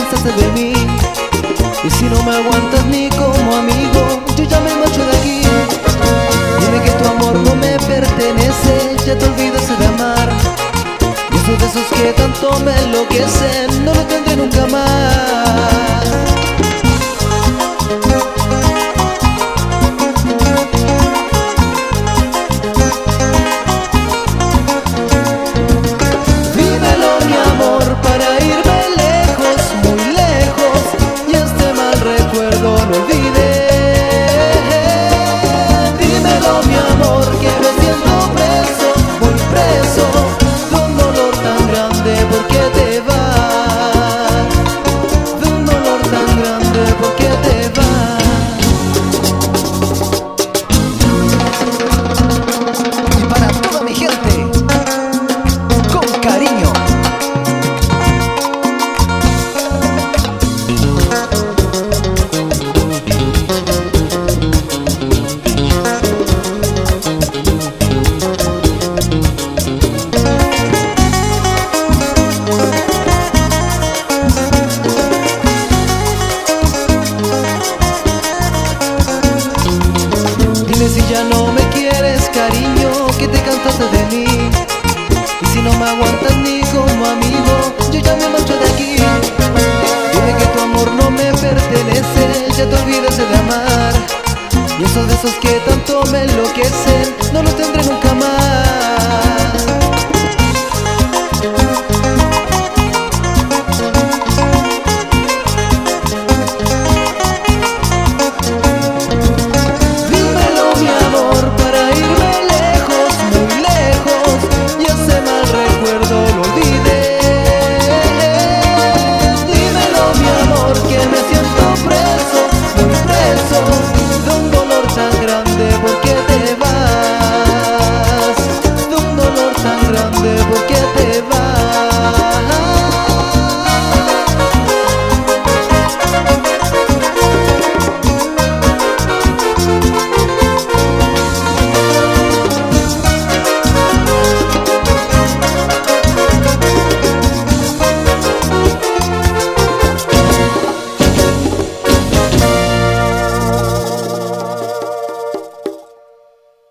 cansaste de mí. Y si no me aguantas ni como amigo, yo ya me marcho de aquí. Dime que tu amor no me pertenece, ya te olvidaste de amar. Y eso de esos que tanto me enloquecen, no lo tendré nunca más. Si ya no me quieres, cariño, que te cansaste de mí. Y si no me aguantas ni como amigo, yo ya me marcho de aquí. Dime que tu amor no me pertenece, ya te olvidaste de amar. Y eso de esos que tanto me enloquecen, no los tendré nunca más.